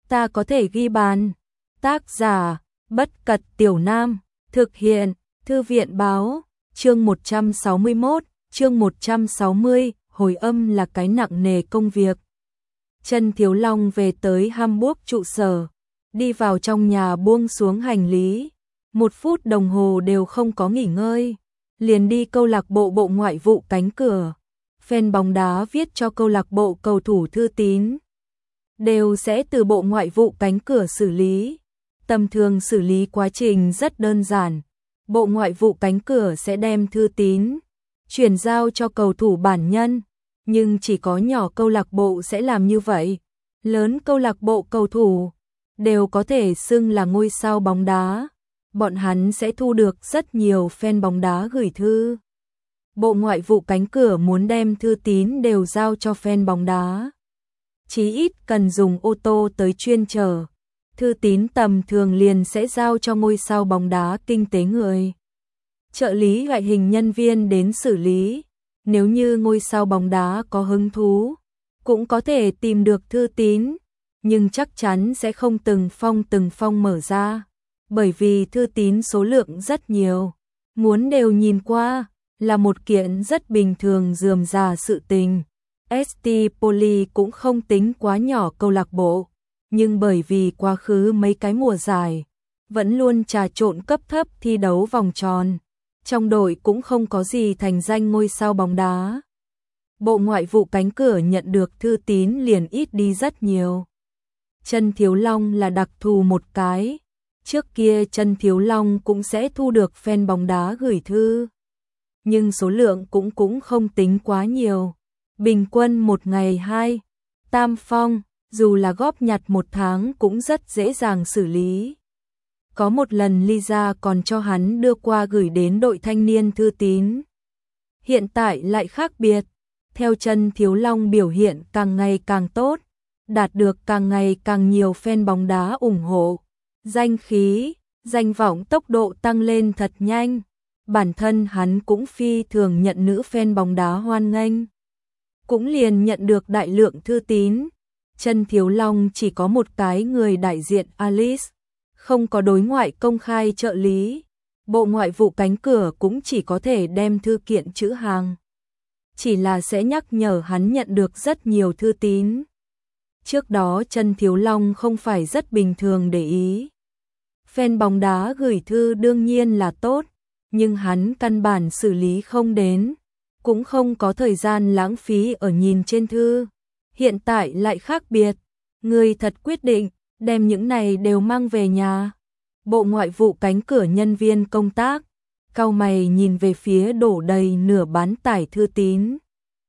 ta có thể ghi bàn. Tác giả, Bất Cật Tiểu Nam, thực hiện, Thư viện báo, chương 161, chương 160, hồi âm là cái nặng nề công việc. Trần Thiếu Long về tới Hamburg trụ sở, đi vào trong nhà buông xuống hành lý, 1 phút đồng hồ đều không có nghỉ ngơi, liền đi câu lạc bộ bộ ngoại vụ cánh cửa. Fan bóng đá viết cho câu lạc bộ cầu thủ thư tín, đều sẽ từ bộ ngoại vụ cánh cửa xử lý. Tầm thường xử lý quá trình rất đơn giản, bộ ngoại vụ cánh cửa sẽ đem thư tín chuyển giao cho cầu thủ bản nhân, nhưng chỉ có nhỏ câu lạc bộ sẽ làm như vậy. Lớn câu lạc bộ cầu thủ đều có thể xưng là ngôi sao bóng đá, bọn hắn sẽ thu được rất nhiều fan bóng đá gửi thư. Bộ ngoại vụ cánh cửa muốn đem thư tín đều giao cho fan bóng đá, chí ít cần dùng ô tô tới chuyên chở. Thư tín tầm thường liền sẽ giao cho ngôi sao bóng đá kinh tế người trợ lý loại hình nhân viên đến xử lý. Nếu như ngôi sao bóng đá có hứng thú, cũng có thể tìm được thư tín, nhưng chắc chắn sẽ không từng phong mở ra, bởi vì thư tín số lượng rất nhiều, muốn đều nhìn qua là một kiện rất bình thường rườm rà sự tình. ST Poli cũng không tính quá nhỏ câu lạc bộ, nhưng bởi vì quá khứ mấy cái mùa giải vẫn luôn trà trộn cấp thấp thi đấu vòng tròn, trong đội cũng không có gì thành danh ngôi sao bóng đá. Bộ ngoại vụ cánh cửa nhận được thư tín liền ít đi rất nhiều. Trần Thiếu Long là đặc thù một cái, trước kia Trần Thiếu Long cũng sẽ thu được fan bóng đá gửi thư, nhưng số lượng cũng không tính quá nhiều, bình quân một ngày 2-3 phong, dù là góp nhặt 1 tháng cũng rất dễ dàng xử lý. Có một lần Lisa còn cho hắn đưa qua gửi đến đội thanh niên thư tín. Hiện tại lại khác biệt, theo Trần Thiếu Long biểu hiện càng ngày càng tốt, đạt được càng ngày càng nhiều fan bóng đá ủng hộ, danh khí, danh vọng tốc độ tăng lên thật nhanh. Bản thân hắn cũng phi thường nhận nữ fan bóng đá hoan nghênh, cũng liền nhận được đại lượng thư tín. Trần Thiếu Long chỉ có một cái người đại diện Alice, không có đối ngoại công khai trợ lý, bộ ngoại vụ cánh cửa cũng chỉ có thể đem thư kiện chữ hàng, chỉ là sẽ nhắc nhở hắn nhận được rất nhiều thư tín. Trước đó Trần Thiếu Long không phải rất bình thường để ý. Fan bóng đá gửi thư đương nhiên là tốt, nhưng hắn căn bản xử lý không đến, cũng không có thời gian lãng phí ở nhìn trên thư. Hiện tại lại khác biệt, người thật quyết định đem những này đều mang về nhà. Bộ ngoại vụ cánh cửa nhân viên công tác cau mày nhìn về phía đổ đầy nửa bán tải thư tín,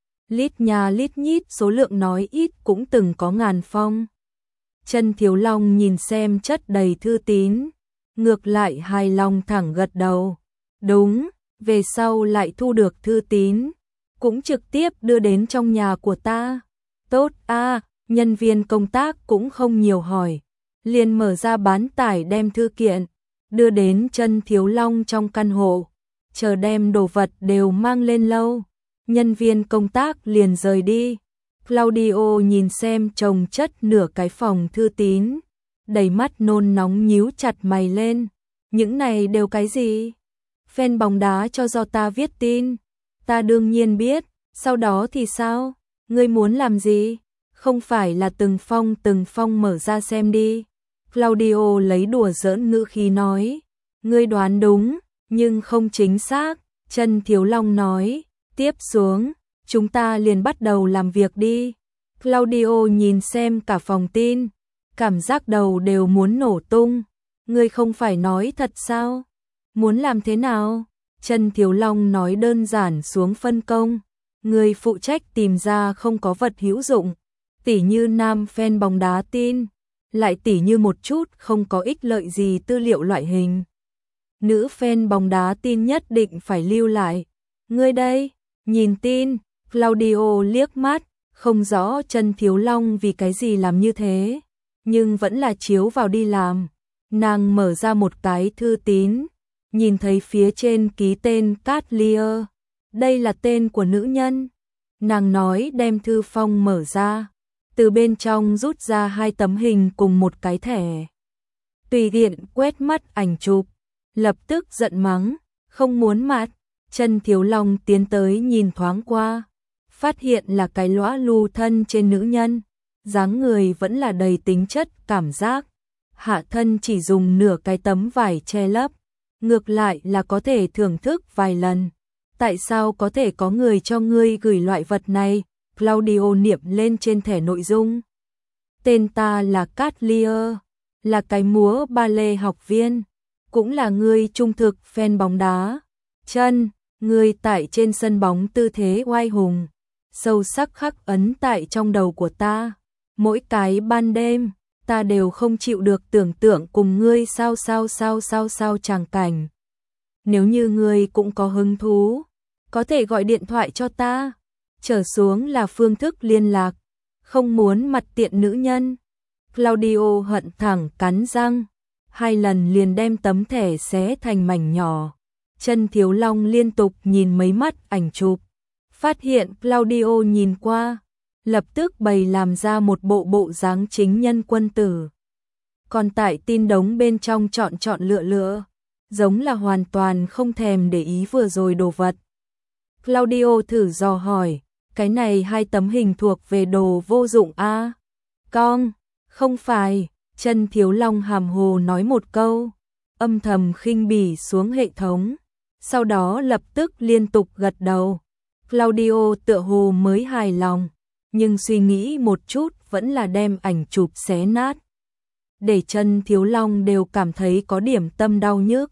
lít nha lít nhít, số lượng nói ít cũng từng có ngàn phong. Trần Thiếu Long nhìn xem chất đầy thư tín, ngược lại hài lòng thẳng gật đầu. Đúng, về sau lại thu được thư tín, cũng trực tiếp đưa đến trong nhà của ta. Tốt a, nhân viên công tác cũng không nhiều hỏi, liền mở ra bán tải đem thư kiện đưa đến Trần Thiếu Long trong căn hộ, chờ đem đồ vật đều mang lên lâu, nhân viên công tác liền rời đi. Claudio nhìn xem chồng chất nửa cái phòng thư tín, đầy mắt nôn nóng nhíu chặt mày lên. Những này đều cái gì? Fan bóng đá cho do ta viết tin. Ta đương nhiên biết, sau đó thì sao? Ngươi muốn làm gì? Không phải là từng phong mở ra xem đi. Claudio lấy đùa giỡn ngữ khí nói. Ngươi đoán đúng, nhưng không chính xác. Trần Thiếu Long nói, tiếp xuống, chúng ta liền bắt đầu làm việc đi. Claudio nhìn xem cả phòng tin, cảm giác đầu đều muốn nổ tung. Ngươi không phải nói thật sao? Muốn làm thế nào? Trần Thiếu Long nói đơn giản xuống phân công. Người phụ trách tìm ra không có vật hữu dụng, tỉ như nam fan bóng đá tin, lại tỉ như một chút không có ích lợi gì tư liệu loại hình. Nữ fan bóng đá tin nhất định phải lưu lại. Ngươi đây, nhìn tin, Claudio liếc mắt, không rõ Trần Thiếu Long vì cái gì làm như thế, nhưng vẫn là chiếu vào đi làm. Nàng mở ra một cái thư tín, nhìn thấy phía trên ký tên Catlier. Đây là tên của nữ nhân. Nàng nói đem thư phong mở ra, từ bên trong rút ra 2 tấm hình cùng một cái thẻ. Tùy tiện quét mắt ảnh chụp, lập tức giận mắng, không muốn mặt. Chân Thiếu Long tiến tới nhìn thoáng qua, phát hiện là cái lõa lưu thân trên nữ nhân, dáng người vẫn là đầy tính chất cảm giác. Hạ thân chỉ dùng nửa cái tấm vải che lấp, ngược lại là có thể thưởng thức vài lần. Tại sao có thể có người cho ngươi gửi loại vật này? Claudio niệm lên trên thẻ nội dung. Tên ta là Catlier, là cái múa ballet học viên, cũng là ngươi trung thực fan bóng đá. Chân, ngươi tại trên sân bóng tư thế oai hùng, sâu sắc khắc ấn tại trong đầu của ta. Mỗi cái ban đêm, ta đều không chịu được tưởng tượng cùng ngươi sao tràng cảnh. Nếu như ngươi cũng có hứng thú, có thể gọi điện thoại cho ta. Trở xuống là phương thức liên lạc, không muốn mặt tiện nữ nhân. Claudio hận thẳng cắn răng, 2 lần liền đem tấm thẻ xé thành mảnh nhỏ. Chân Thiếu Long liên tục nhìn mấy mắt ảnh chụp, phát hiện Claudio nhìn qua, lập tức bày làm ra một bộ dáng chính nhân quân tử. Còn tại tin đống bên trong chọn lựa, giống là hoàn toàn không thèm để ý vừa rồi đồ vật. Claudio thử dò hỏi, cái này 2 tấm hình thuộc về đồ vô dụng a? Con, không phải. Chân Thiếu Long hàm hồ nói một câu, âm thầm khinh bỉ xuống hệ thống, sau đó lập tức liên tục gật đầu. Claudio tựa hồ mới hài lòng, nhưng suy nghĩ một chút vẫn là đem ảnh chụp xé nát, để Chân Thiếu Long đều cảm thấy có điểm tâm đau nhức.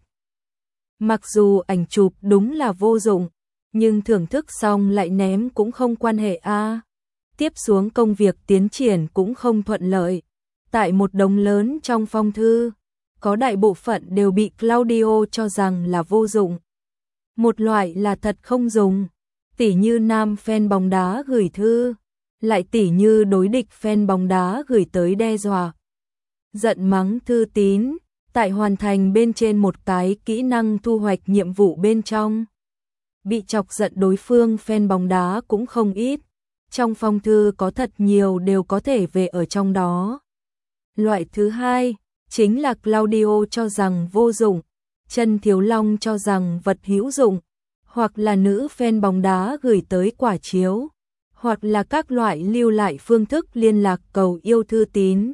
Mặc dù ảnh chụp đúng là vô dụng, nhưng thưởng thức xong lại ném cũng không quan hệ a. Tiếp xuống công việc tiến triển cũng không thuận lợi. Tại một đống lớn trong phong thư, có đại bộ phận đều bị Claudio cho rằng là vô dụng. Một loại là thật không dùng, tỉ như nam fan bóng đá gửi thư, lại tỉ như đối địch fan bóng đá gửi tới đe dọa, giận mắng thư tín, tại hoàn thành bên trên một cái kỹ năng thu hoạch nhiệm vụ bên trong. Bị chọc giận đối phương fan bóng đá cũng không ít, trong phong thư có thật nhiều đều có thể về ở trong đó. Loại thứ hai, chính là Claudio cho rằng vô dụng, Chân Thiếu Long cho rằng vật hữu dụng, hoặc là nữ fan bóng đá gửi tới quả chiếu, hoặc là các loại lưu lại phương thức liên lạc cầu yêu thư tín.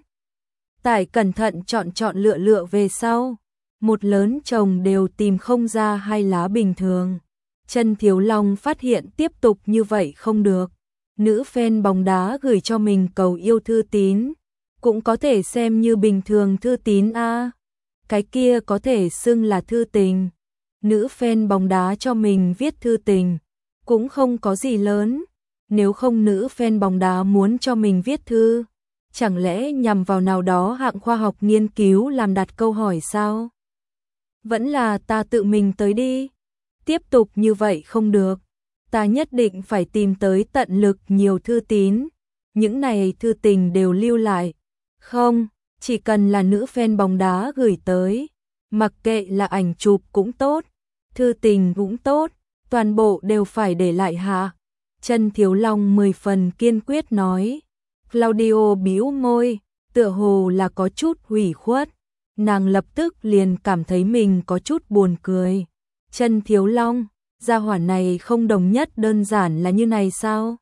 Tại cẩn thận chọn lựa về sau, một lớn chồng đều tìm không ra 2 lá bình thường. Chân Thiếu Long phát hiện tiếp tục như vậy không được. Nữ fan bóng đá gửi cho mình cầu yêu thư tín, cũng có thể xem như bình thường thư tín a. Cái kia có thể xưng là thư tình. Nữ fan bóng đá cho mình viết thư tình, cũng không có gì lớn. Nếu không nữ fan bóng đá muốn cho mình viết thư, chẳng lẽ nhằm vào nào đó hạng khoa học nghiên cứu làm đặt câu hỏi sao? Vẫn là ta tự mình tới đi. Tiếp tục như vậy không được. Ta nhất định phải tìm tới tận lực nhiều thư tín. Những này thư tình đều lưu lại. Không, chỉ cần là nữ fan bóng đá gửi tới, mặc kệ là ảnh chụp cũng tốt, thư tình cũng tốt, toàn bộ đều phải để lại hạ. Chân Thiếu Long 10 phần kiên quyết nói. Claudio bĩu môi, tựa hồ là có chút hủy khuất. Nàng lập tức liền cảm thấy mình có chút buồn cười. Chân Thiếu Long, gia hỏa này không đồng nhất đơn giản là như này sao?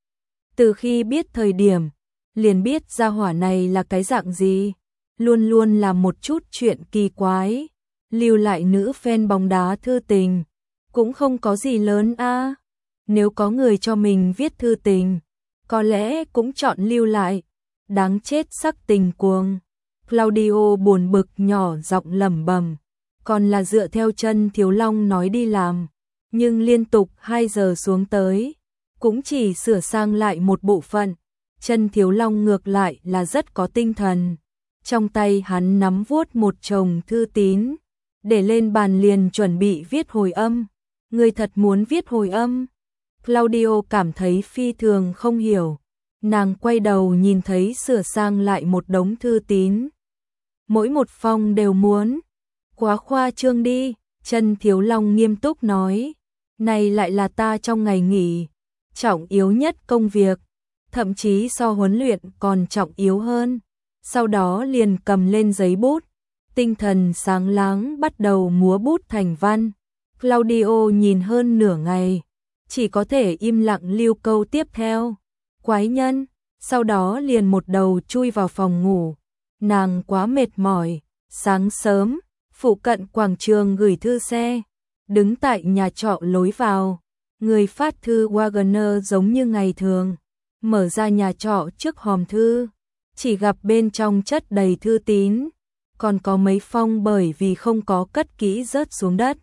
Từ khi biết thời điểm, liền biết gia hỏa này là cái dạng gì, luôn luôn là một chút chuyện kỳ quái. Lưu lại nữ fan bóng đá thư tình, cũng không có gì lớn a. Nếu có người cho mình viết thư tình, có lẽ cũng chọn lưu lại. Đáng chết sắc tình cuồng. Claudio buồn bực nhỏ giọng lẩm bẩm, còn là dựa theo Chân Thiếu Long nói đi làm, nhưng liên tục 2 giờ xuống tới, cũng chỉ sửa sang lại một bộ phận. Chân Thiếu Long ngược lại là rất có tinh thần. Trong tay hắn nắm vuốt một chồng thư tín, để lên bàn liền chuẩn bị viết hồi âm. Người thật muốn viết hồi âm? Claudio cảm thấy phi thường không hiểu. Nàng quay đầu nhìn thấy sửa sang lại một đống thư tín. Mỗi một phong đều muốn. Quá khoa trương đi. Chân Thiếu Long nghiêm túc nói. Này lại là ta trong ngày nghỉ. Trọng yếu nhất công việc. thậm chí so huấn luyện còn trọng yếu hơn. Sau đó liền cầm lên giấy bút, tinh thần sáng láng bắt đầu múa bút thành văn. Claudio nhìn hơn nửa ngày, chỉ có thể im lặng lưu câu tiếp theo. Quái nhân, sau đó liền một đầu chui vào phòng ngủ. Nàng quá mệt mỏi, sáng sớm, phụ cận quảng trường gửi thư xe, đứng tại nhà trọ lối vào. Người phát thư Wagner giống như ngày thường, mở ra nhà trọ trước hòm thư, chỉ gặp bên trong chất đầy thư tín, còn có mấy phong bởi vì không có cất kỹ rớt xuống đất.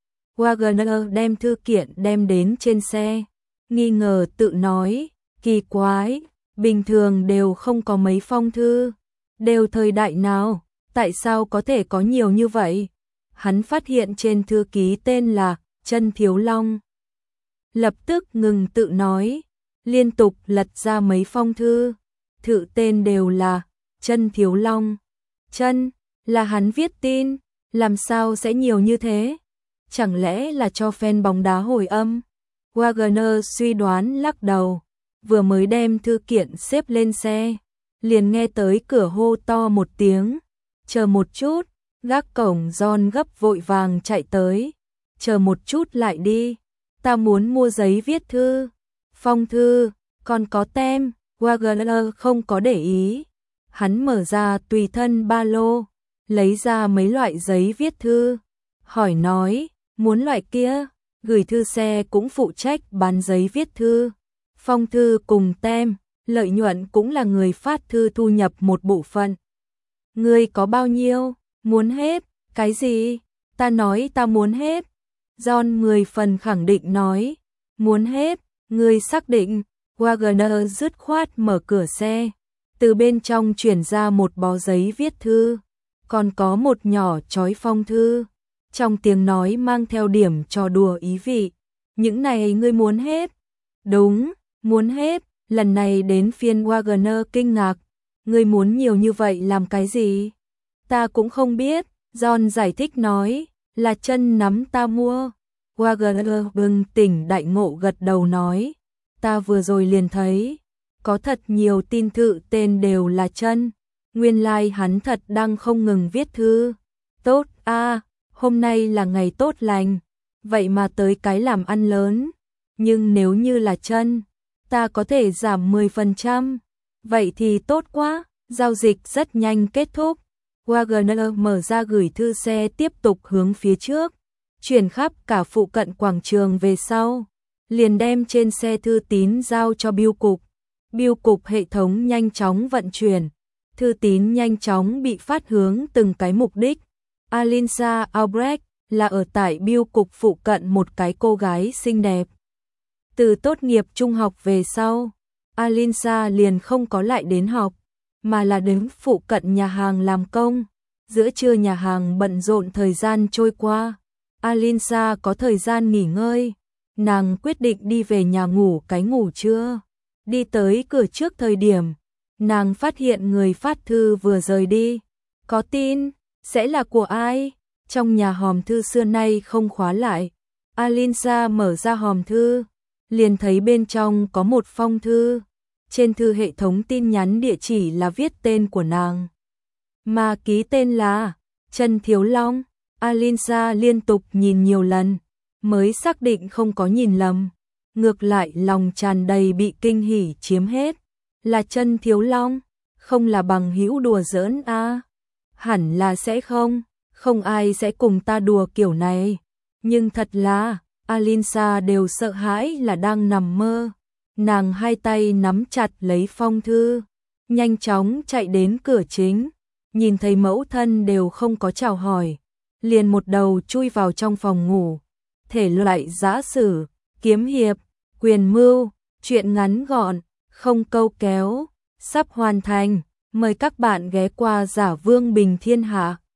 Wagner đem thư kiện đem đến trên xe, nghi ngờ tự nói, kỳ quái, bình thường đều không có mấy phong thư, đều thời đại nào, tại sao có thể có nhiều như vậy? Hắn phát hiện trên thư ký tên là Chân Thiếu Long. Lập tức ngừng tự nói, liên tục lật ra mấy phong thư, thư tên đều là Chân Thiếu Long. Chân, là hắn viết tin, làm sao sẽ nhiều như thế? Chẳng lẽ là cho fan bóng đá hồi âm? Wagner suy đoán lắc đầu, vừa mới đem thư kiện xếp lên xe, liền nghe tới cửa hô to một tiếng, chờ một chút, gác cổng John gấp vội vàng chạy tới, chờ một chút lại đi, ta muốn mua giấy viết thư, phong thư, còn có tem. Wagner không có để ý, hắn mở ra tùy thân ba lô, lấy ra mấy loại giấy viết thư, hỏi nói, muốn loại kia, gửi thư xe cũng phụ trách bán giấy viết thư, phong thư cùng tem, lợi nhuận cũng là người phát thư thu nhập một bộ phận. Ngươi có bao nhiêu? Muốn hết? Cái gì? Ta nói ta muốn hết. John 10 phần khẳng định nói, muốn hết, ngươi xác định. Wagner dứt khoát mở cửa xe, từ bên trong chuyển ra một bó giấy viết thư, còn có một nhỏ chói phong thư. Trong tiếng nói mang theo điểm trò đùa ý vị, những này ngươi muốn hết? Đúng, muốn hết. Lần này đến phiên Wagner kinh ngạc, ngươi muốn nhiều như vậy làm cái gì? Ta cũng không biết, John giải thích nói, là Chân nắm ta mua. Wagner bừng tỉnh đại ngộ gật đầu nói, ta vừa rồi liền thấy, có thật nhiều tin thư tên đều là Chân, nguyên lai hắn thật đang không ngừng viết thư. Tốt a, hôm nay là ngày tốt lành, vậy mà tới cái làm ăn lớn, nhưng nếu như là Chân, ta có thể giảm 10%, vậy thì tốt quá. Giao dịch rất nhanh kết thúc. Wagner mở ra gửi thư xe tiếp tục hướng phía trước, chuyển khắp cả phụ cận quảng trường về sau, liền đem trên xe thư tín giao cho bưu cục. Bưu cục hệ thống nhanh chóng vận chuyển, thư tín nhanh chóng bị phát hướng từng cái mục đích. Alinsa Albrecht là ở tại bưu cục phụ cận một cái cô gái xinh đẹp. Từ tốt nghiệp trung học về sau, Alinsa liền không có lại đến học, mà là đến phụ cận nhà hàng làm công. Giữa trưa nhà hàng bận rộn, thời gian trôi qua, Alinsa có thời gian nghỉ ngơi, nàng quyết định đi về nhà ngủ cái ngủ trưa. Đi tới cửa trước thời điểm, nàng phát hiện người phát thư vừa rời đi. Có tin, sẽ là của ai? Trong nhà hòm thư xưa nay không khóa lại, Alinsa mở ra hòm thư, liền thấy bên trong có một phong thư. Trên thư hệ thống tin nhắn địa chỉ là viết tên của nàng, mà ký tên là Chân Thiếu Long. Alinsa liên tục nhìn nhiều lần, mới xác định không có nhìn lầm. Ngược lại lòng tràn đầy bị kinh hỉ chiếm hết. Là Chân Thiếu Long, không là bằng hữu đùa giỡn a? Hẳn là sẽ không ai sẽ cùng ta đùa kiểu này. Nhưng thật là, Alinsa đều sợ hãi là đang nằm mơ. Nàng hai tay nắm chặt lấy phong thư, nhanh chóng chạy đến cửa chính, nhìn thấy mẫu thân đều không có chào hỏi, liền một đầu chui vào trong phòng ngủ. Thể loại giã sử, kiếm hiệp, quyền mưu, truyện ngắn gọn, không câu kéo, sắp hoàn thành. Mời các bạn ghé qua Giả Vương Bình Thiên Hạ.